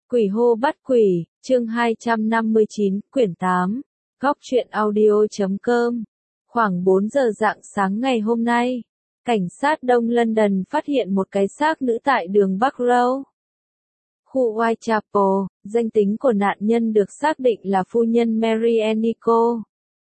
Quỷ hô bắt quỷ, chương 259, quyển 8, góc truyện audio.com. Khoảng 4 giờ rạng sáng ngày hôm nay, cảnh sát Đông London phát hiện một cái xác nữ tại đường Bắc Row, khu Whitechapel. Danh tính của nạn nhân được xác định là phu nhân Mary Nicole,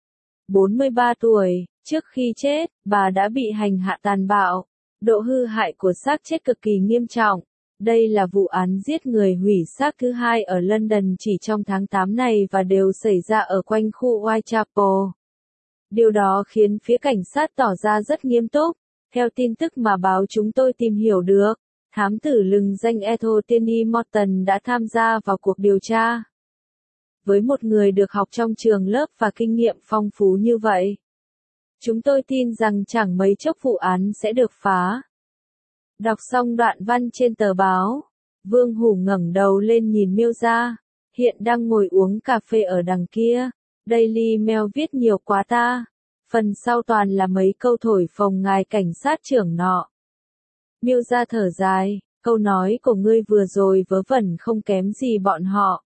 43 tuổi. Trước khi chết, bà đã bị hành hạ tàn bạo. Độ hư hại của xác chết cực kỳ nghiêm trọng. Đây là vụ án giết người hủy xác thứ hai ở London chỉ trong tháng 8 này và đều xảy ra ở quanh khu Whitechapel. Điều đó khiến phía cảnh sát tỏ ra rất nghiêm túc. Theo tin tức mà báo chúng tôi tìm hiểu được, thám tử lừng danh Anthony Morton đã tham gia vào cuộc điều tra. Với một người được học trong trường lớp và kinh nghiệm phong phú như vậy, chúng tôi tin rằng chẳng mấy chốc vụ án sẽ được phá. Đọc xong đoạn văn trên tờ báo, Vương Hủ ngẩng đầu lên nhìn Miêu Gia, hiện đang ngồi uống cà phê ở đằng kia. Daily Mail viết nhiều quá ta. Phần sau toàn là mấy câu thổi phồng ngài cảnh sát trưởng nọ. Miêu Gia thở dài, câu nói của ngươi vừa rồi vớ vẩn không kém gì bọn họ.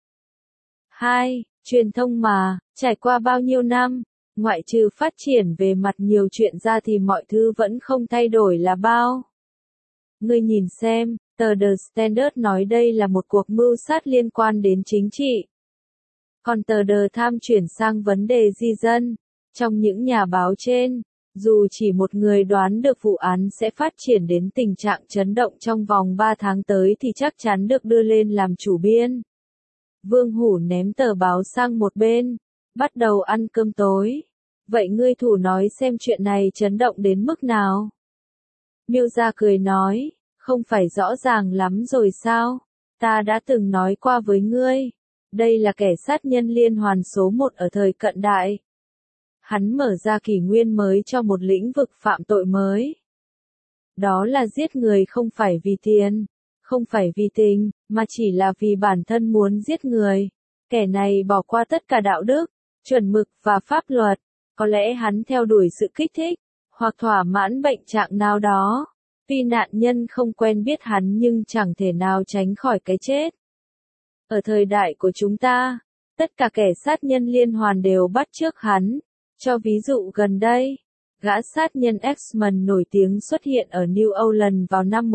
Truyền thông mà, trải qua bao nhiêu năm, ngoại trừ phát triển về mặt nhiều chuyện ra thì mọi thứ vẫn không thay đổi là bao. Ngươi nhìn xem, tờ The Standard nói đây là một cuộc mưu sát liên quan đến chính trị. Còn tờ The Times chuyển sang vấn đề di dân. Trong những nhà báo trên, dù chỉ một người đoán được vụ án sẽ phát triển đến tình trạng chấn động trong vòng 3 tháng tới thì chắc chắn được đưa lên làm chủ biên. Vương Hủ ném tờ báo sang một bên, bắt đầu ăn cơm tối. Vậy ngươi thủ nói xem chuyện này chấn động đến mức nào? Miêu Gia cười nói, không phải rõ ràng lắm rồi sao? Ta đã từng nói qua với ngươi. Đây là kẻ sát nhân liên hoàn số 1 ở thời cận đại. Hắn mở ra kỷ nguyên mới cho một lĩnh vực phạm tội mới. Đó là giết người không phải vì tiền, không phải vì tình, mà chỉ là vì bản thân muốn giết người. Kẻ này bỏ qua tất cả đạo đức, chuẩn mực và pháp luật. Có lẽ hắn theo đuổi sự kích thích, hoặc thỏa mãn bệnh trạng nào đó. Tuy nạn nhân không quen biết hắn nhưng chẳng thể nào tránh khỏi cái chết. Ở thời đại của chúng ta, tất cả kẻ sát nhân liên hoàn đều bắt chước hắn. Cho ví dụ gần đây, gã sát nhân X-Men nổi tiếng xuất hiện ở New Orleans vào năm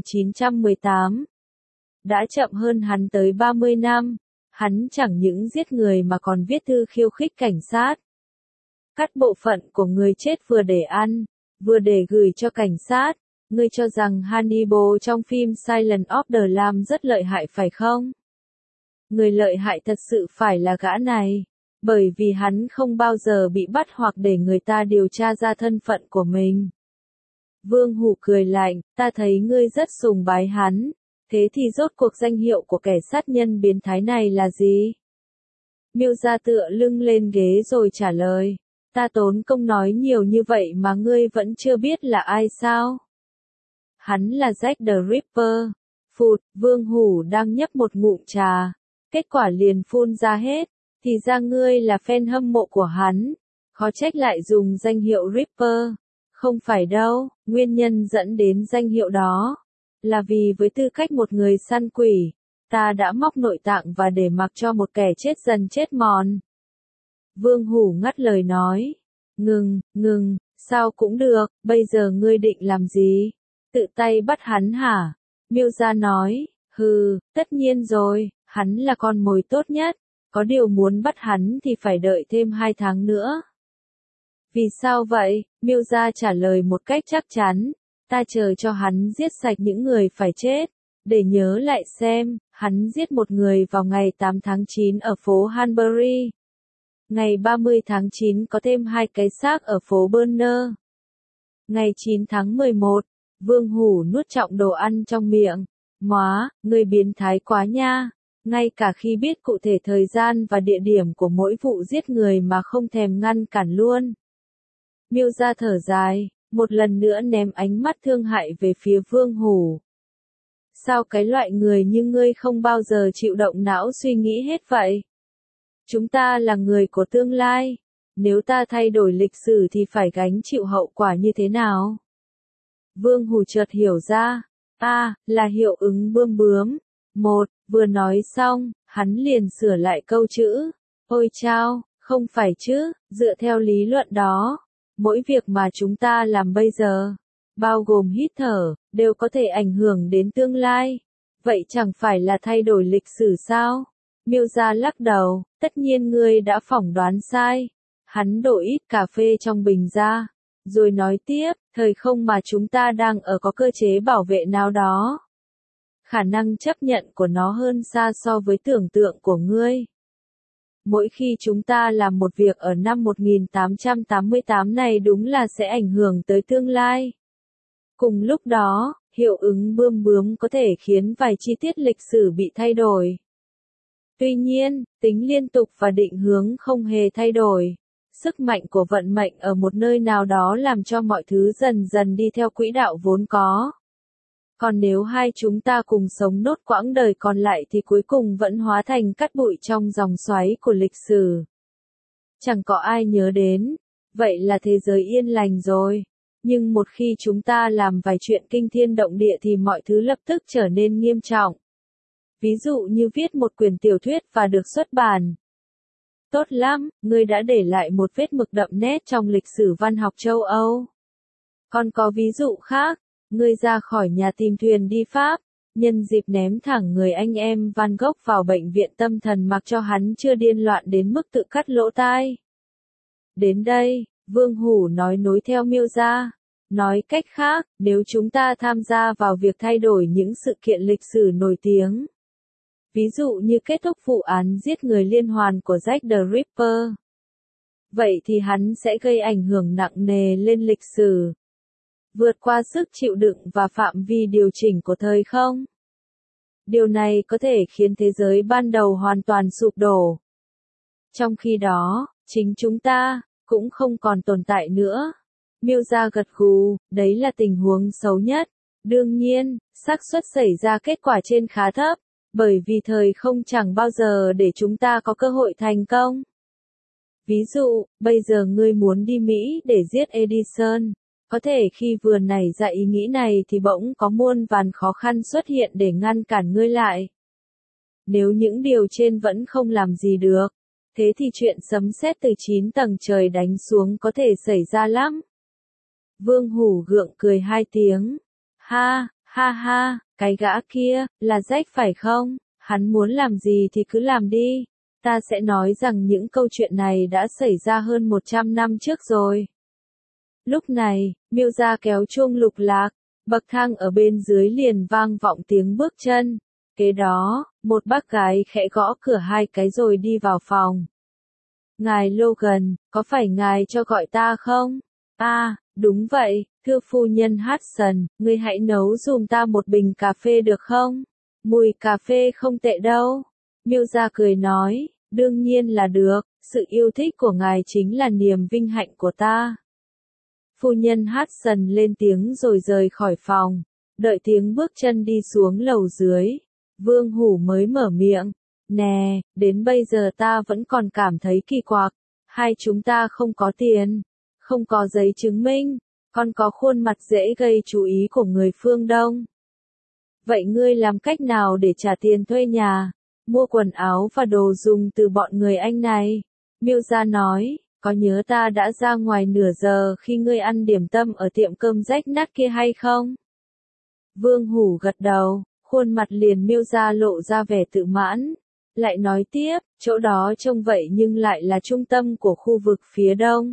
1918. Đã chậm hơn hắn tới 30 năm, hắn chẳng những giết người mà còn viết thư khiêu khích cảnh sát. Cắt bộ phận của người chết vừa để ăn, vừa để gửi cho cảnh sát. Ngươi cho rằng Hannibal trong phim Silence of the Lambs rất lợi hại phải không? Người lợi hại thật sự phải là gã này. Bởi vì hắn không bao giờ bị bắt hoặc để người ta điều tra ra thân phận của mình. Vương Hủ cười lạnh, ta thấy ngươi rất sùng bái hắn. Thế thì rốt cuộc danh hiệu của kẻ sát nhân biến thái này là gì? Miêu Gia tựa lưng lên ghế rồi trả lời. Ta tốn công nói nhiều như vậy mà ngươi vẫn chưa biết là ai sao? Hắn là Jack the Ripper. Phụt, Vương Hủ đang nhấp một ngụm trà. Kết quả liền phun ra hết. Thì ra ngươi là fan hâm mộ của hắn. Khó trách lại dùng danh hiệu Ripper. Không phải đâu, nguyên nhân dẫn đến danh hiệu đó là vì với tư cách một người săn quỷ, ta đã móc nội tạng và để mặc cho một kẻ chết dần chết mòn. Vương Hủ ngắt lời nói. Ngừng, sao cũng được, bây giờ ngươi định làm gì? Tự tay bắt hắn hả? Miêu Gia nói, tất nhiên rồi, hắn là con mồi tốt nhất. Có điều muốn bắt hắn thì phải đợi thêm 2 tháng nữa. Vì sao vậy? Miêu Gia trả lời một cách chắc chắn. Ta chờ cho hắn giết sạch những người phải chết. Để nhớ lại xem, hắn giết một người vào ngày 8 tháng 9 ở phố Hanbury. Ngày 30 tháng 9 có thêm 2 cái xác ở phố Burner. Ngày 9 tháng 11, Vương Hủ nuốt trọn đồ ăn trong miệng. Móa, người biến thái quá nha. Ngay cả khi biết cụ thể thời gian và địa điểm của mỗi vụ giết người mà không thèm ngăn cản luôn. Miêu Gia thở dài, một lần nữa ném ánh mắt thương hại về phía Vương Hủ. Sao cái loại người như ngươi không bao giờ chịu động não suy nghĩ hết vậy? Chúng ta là người của tương lai. Nếu ta thay đổi lịch sử thì phải gánh chịu hậu quả như thế nào? Vương Hủ chợt hiểu ra. Là hiệu ứng bươm bướm. Vừa nói xong, hắn liền sửa lại câu chữ. Ôi chao, không phải chứ, dựa theo lý luận đó, mỗi việc mà chúng ta làm bây giờ, bao gồm hít thở, đều có thể ảnh hưởng đến tương lai. Vậy chẳng phải là thay đổi lịch sử sao? Miêu Gia lắc đầu, tất nhiên ngươi đã phỏng đoán sai. Hắn đổ ít cà phê trong bình ra, rồi nói tiếp, thời không mà chúng ta đang ở có cơ chế bảo vệ nào đó. Khả năng chấp nhận của nó hơn xa so với tưởng tượng của ngươi. Mỗi khi chúng ta làm một việc ở năm 1888 này đúng là sẽ ảnh hưởng tới tương lai. Cùng lúc đó, hiệu ứng bươm bướm có thể khiến vài chi tiết lịch sử bị thay đổi. Tuy nhiên, tính liên tục và định hướng không hề thay đổi. Sức mạnh của vận mệnh ở một nơi nào đó làm cho mọi thứ dần dần đi theo quỹ đạo vốn có. Còn nếu hai chúng ta cùng sống nốt quãng đời còn lại thì cuối cùng vẫn hóa thành cát bụi trong dòng xoáy của lịch sử. Chẳng có ai nhớ đến, vậy là thế giới yên lành rồi. Nhưng một khi chúng ta làm vài chuyện kinh thiên động địa thì mọi thứ lập tức trở nên nghiêm trọng. Ví dụ như viết một quyển tiểu thuyết và được xuất bản. Tốt lắm, ngươi đã để lại một vết mực đậm nét trong lịch sử văn học châu Âu. Còn có ví dụ khác, ngươi ra khỏi nhà tìm thuyền đi Pháp, nhân dịp ném thẳng người anh em Van Gogh vào bệnh viện tâm thần mặc cho hắn chưa điên loạn đến mức tự cắt lỗ tai. Đến đây, Vương Hủ nói nối theo Miêu Gia. Nói cách khác, nếu chúng ta tham gia vào việc thay đổi những sự kiện lịch sử nổi tiếng, ví dụ như kết thúc vụ án giết người liên hoàn của Jack the Ripper, vậy thì hắn sẽ gây ảnh hưởng nặng nề lên lịch sử, vượt qua sức chịu đựng và phạm vi điều chỉnh của thời không. Điều này có thể khiến thế giới ban đầu hoàn toàn sụp đổ. Trong khi đó, chính chúng ta cũng không còn tồn tại nữa. Miêu Gia gật gù, đấy là tình huống xấu nhất. Đương nhiên, xác suất xảy ra kết quả trên khá thấp, bởi vì thời không chẳng bao giờ để chúng ta có cơ hội thành công. Ví dụ, bây giờ ngươi muốn đi Mỹ để giết Edison. Có thể khi vừa nảy ra ý nghĩ này thì bỗng có muôn vàn khó khăn xuất hiện để ngăn cản ngươi lại. Nếu những điều trên vẫn không làm gì được, thế thì chuyện sấm sét từ 9 tầng trời đánh xuống có thể xảy ra lắm. Vương Hủ gượng cười 2 tiếng. Ha, ha ha, cái gã kia, là Jack phải không? Hắn muốn làm gì thì cứ làm đi. Ta sẽ nói rằng những câu chuyện này đã xảy ra hơn 100 năm trước rồi. Lúc này, Miêu Gia kéo chuông lục lạc, bậc thang ở bên dưới liền vang vọng tiếng bước chân. Kế đó, một bác gái khẽ gõ cửa 2 cái rồi đi vào phòng. Ngài Logan, có phải ngài cho gọi ta không? Đúng vậy, thưa phu nhân Hudson, ngươi hãy nấu giùm ta một bình cà phê được không? Mùi cà phê không tệ đâu. Miêu Gia cười nói, đương nhiên là được, sự yêu thích của ngài chính là niềm vinh hạnh của ta. Phu nhân Hudson lên tiếng rồi rời khỏi phòng, đợi tiếng bước chân đi xuống lầu dưới. Vương Hủ mới mở miệng, nè, đến bây giờ ta vẫn còn cảm thấy kỳ quặc, hai chúng ta không có tiền, không có giấy chứng minh, còn có khuôn mặt dễ gây chú ý của người phương Đông. Vậy ngươi làm cách nào để trả tiền thuê nhà, mua quần áo và đồ dùng từ bọn người Anh này? Miêu Gia nói, có nhớ ta đã ra ngoài nửa giờ khi ngươi ăn điểm tâm ở tiệm cơm rách nát kia hay không? Vương Hủ gật đầu, khuôn mặt liền Miêu Gia lộ ra vẻ tự mãn. Lại nói tiếp, chỗ đó trông vậy nhưng lại là trung tâm của khu vực phía đông.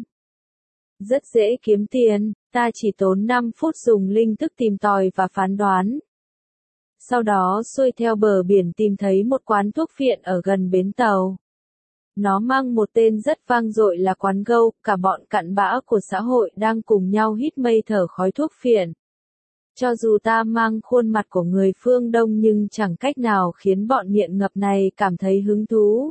Rất dễ kiếm tiền, ta chỉ tốn 5 phút dùng linh thức tìm tòi và phán đoán. Sau đó xuôi theo bờ biển tìm thấy một quán thuốc phiện ở gần bến tàu. Nó mang một tên rất vang dội là quán gâu, cả bọn cặn bã của xã hội đang cùng nhau hít mây thở khói thuốc phiện. Cho dù ta mang khuôn mặt của người phương Đông nhưng chẳng cách nào khiến bọn nghiện ngập này cảm thấy hứng thú.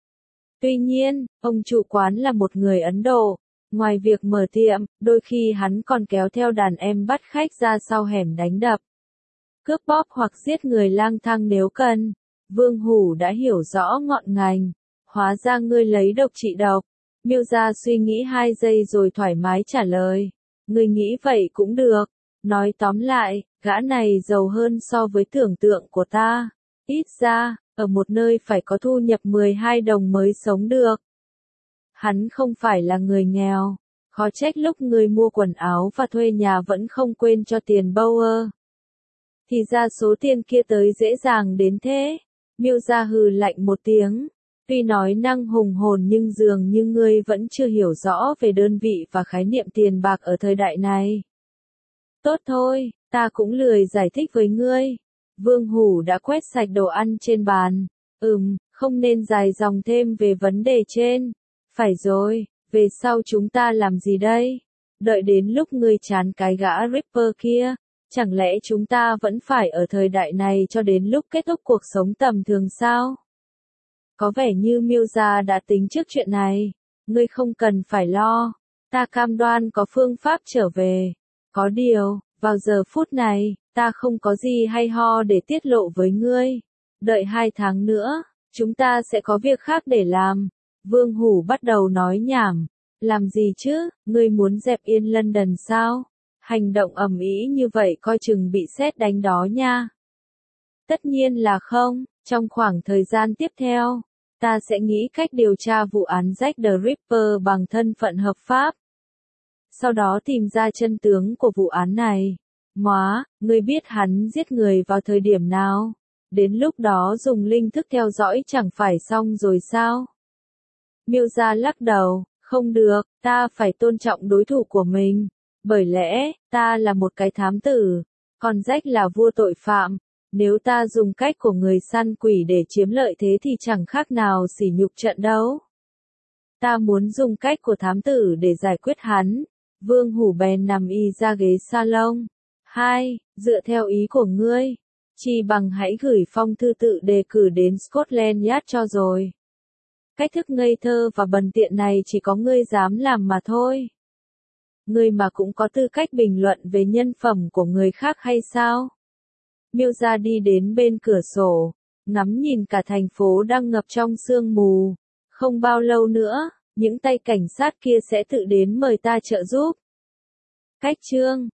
Tuy nhiên, ông chủ quán là một người Ấn Độ. Ngoài việc mở tiệm, đôi khi hắn còn kéo theo đàn em bắt khách ra sau hẻm đánh đập, cướp bóp hoặc giết người lang thang nếu cần. Vương Hủ đã hiểu rõ ngọn ngành. Hóa ra ngươi lấy độc trị độc. Miêu Gia suy nghĩ 2 giây rồi thoải mái trả lời. Ngươi nghĩ vậy cũng được. Nói tóm lại, gã này giàu hơn so với tưởng tượng của ta. Ít ra, ở một nơi phải có thu nhập 12 đồng mới sống được. Hắn không phải là người nghèo. Khó trách lúc người mua quần áo và thuê nhà vẫn không quên cho tiền Bauer. Thì ra số tiền kia tới dễ dàng đến thế. Miêu gia hừ lạnh một tiếng. Tuy nói năng hùng hồn nhưng dường như ngươi vẫn chưa hiểu rõ về đơn vị và khái niệm tiền bạc ở thời đại này. Tốt thôi, ta cũng lười giải thích với ngươi. Vương Hủ đã quét sạch đồ ăn trên bàn. Không nên dài dòng thêm về vấn đề trên. Phải rồi, về sau chúng ta làm gì đây? Đợi đến lúc ngươi chán cái gã Ripper kia, chẳng lẽ chúng ta vẫn phải ở thời đại này cho đến lúc kết thúc cuộc sống tầm thường sao? Có vẻ như Miêu gia đã tính trước chuyện này. Ngươi không cần phải lo. Ta cam đoan có phương pháp trở về. Có điều, vào giờ phút này, ta không có gì hay ho để tiết lộ với ngươi. Đợi 2 tháng nữa, chúng ta sẽ có việc khác để làm. Vương Hủ bắt đầu nói nhảm. Làm gì chứ, ngươi muốn dẹp yên London sao? Hành động ầm ĩ như vậy coi chừng bị sét đánh đó nha. Tất nhiên là không, trong khoảng thời gian tiếp theo, ta sẽ nghĩ cách điều tra vụ án Jack the Ripper bằng thân phận hợp pháp. Sau đó tìm ra chân tướng của vụ án này. Móa, ngươi biết hắn giết người vào thời điểm nào? Đến lúc đó dùng linh thức theo dõi chẳng phải xong rồi sao? Miêu gia lắc đầu, không được, ta phải tôn trọng đối thủ của mình. Bởi lẽ, ta là một cái thám tử, còn Jack là vua tội phạm. Nếu ta dùng cách của người săn quỷ để chiếm lợi thế thì chẳng khác nào sỉ nhục trận đấu. Ta muốn dùng cách của thám tử để giải quyết hắn. Vương Hủ bèn nằm y ra ghế salon. 2. Dựa theo ý của ngươi, chi bằng hãy gửi phong thư tự đề cử đến Scotland Yard cho rồi. Cách thức ngây thơ và bần tiện này chỉ có ngươi dám làm mà thôi. Ngươi mà cũng có tư cách bình luận về nhân phẩm của người khác hay sao? Miêu gia đi đến bên cửa sổ, ngắm nhìn cả thành phố đang ngập trong sương mù. Không bao lâu nữa, những tay cảnh sát kia sẽ tự đến mời ta trợ giúp. Cách chương